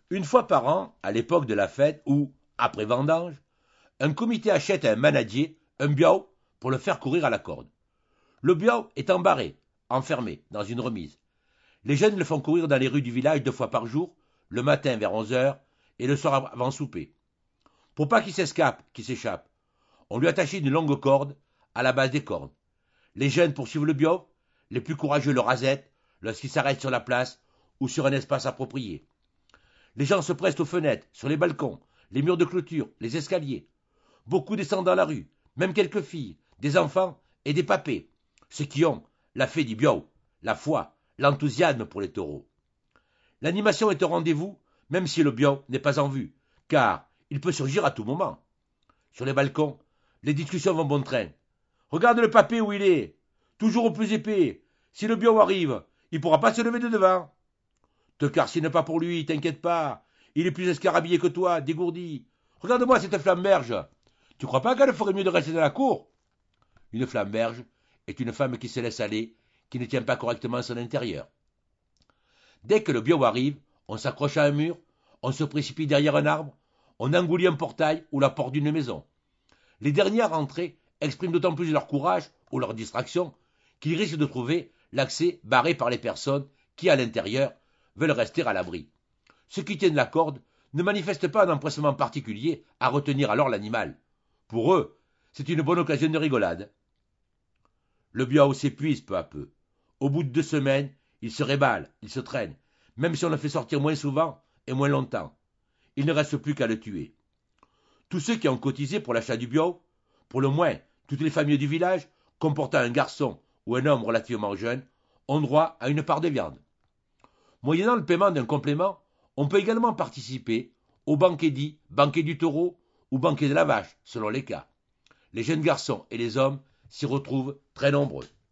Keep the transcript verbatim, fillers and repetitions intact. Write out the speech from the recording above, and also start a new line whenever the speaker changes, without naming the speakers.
Une fois par an, à l'époque de la fête ou après vendange, un comité achète à un manadier un biao pour le faire courir à la corde. Le biao est embarré, enfermé, dans une remise. Les jeunes le font courir dans les rues du village deux fois par jour, le matin vers onze heures et le soir avant souper. Pour pas qu'il s'escape, qu'il s'échappe, on lui attachait une longue corde à la base des cornes. Les jeunes poursuivent le biao, les plus courageux le rasettent lorsqu'il s'arrête sur la place ou sur un espace approprié. Les gens se pressent aux fenêtres, sur les balcons, les murs de clôture, les escaliers. Beaucoup descendent dans la rue, même quelques filles, des enfants et des papés, ceux qui ont la fée du biao, la foi, l'enthousiasme pour les taureaux. L'animation est au rendez-vous, même si le biao n'est pas en vue, car il peut surgir à tout moment. Sur les balcons, les discussions vont bon train. Regarde le papé où il est, toujours au plus épais. Si le biao arrive, il ne pourra pas se lever de devant. Te carcine pas pour lui, t'inquiète pas. Il est plus escarabillé que toi, dégourdi. Regarde-moi cette flamberge. Tu crois pas qu'elle ferait mieux de rester dans la cour? Une flamberge est une femme qui se laisse aller, qui ne tient pas correctement son intérieur. Dès que le biao arrive, on s'accroche à un mur, on se précipite derrière un arbre, on engoulit un portail ou la porte d'une maison. Les derniers à rentrer expriment d'autant plus leur courage ou leur distraction qu'ils risquent de trouver l'accès barré par les personnes qui, à l'intérieur, veulent rester à l'abri. Ceux qui tiennent la corde ne manifestent pas un empressement particulier à retenir alors l'animal. Pour eux, c'est une bonne occasion de rigolade. Le biao s'épuise peu à peu. Au bout de deux semaines, il se réballe, il se traîne, même si on le fait sortir moins souvent et moins longtemps. Il ne reste plus qu'à le tuer. Tous ceux qui ont cotisé pour l'achat du biao, pour le moins toutes les familles du village, comportant un garçon ou un homme relativement jeune, ont droit à une part de viande. Moyennant le paiement d'un complément, on peut également participer au banquet dit banquet du taureau ou banquet de la vache, selon les cas. Les jeunes garçons et les hommes s'y retrouvent très nombreux.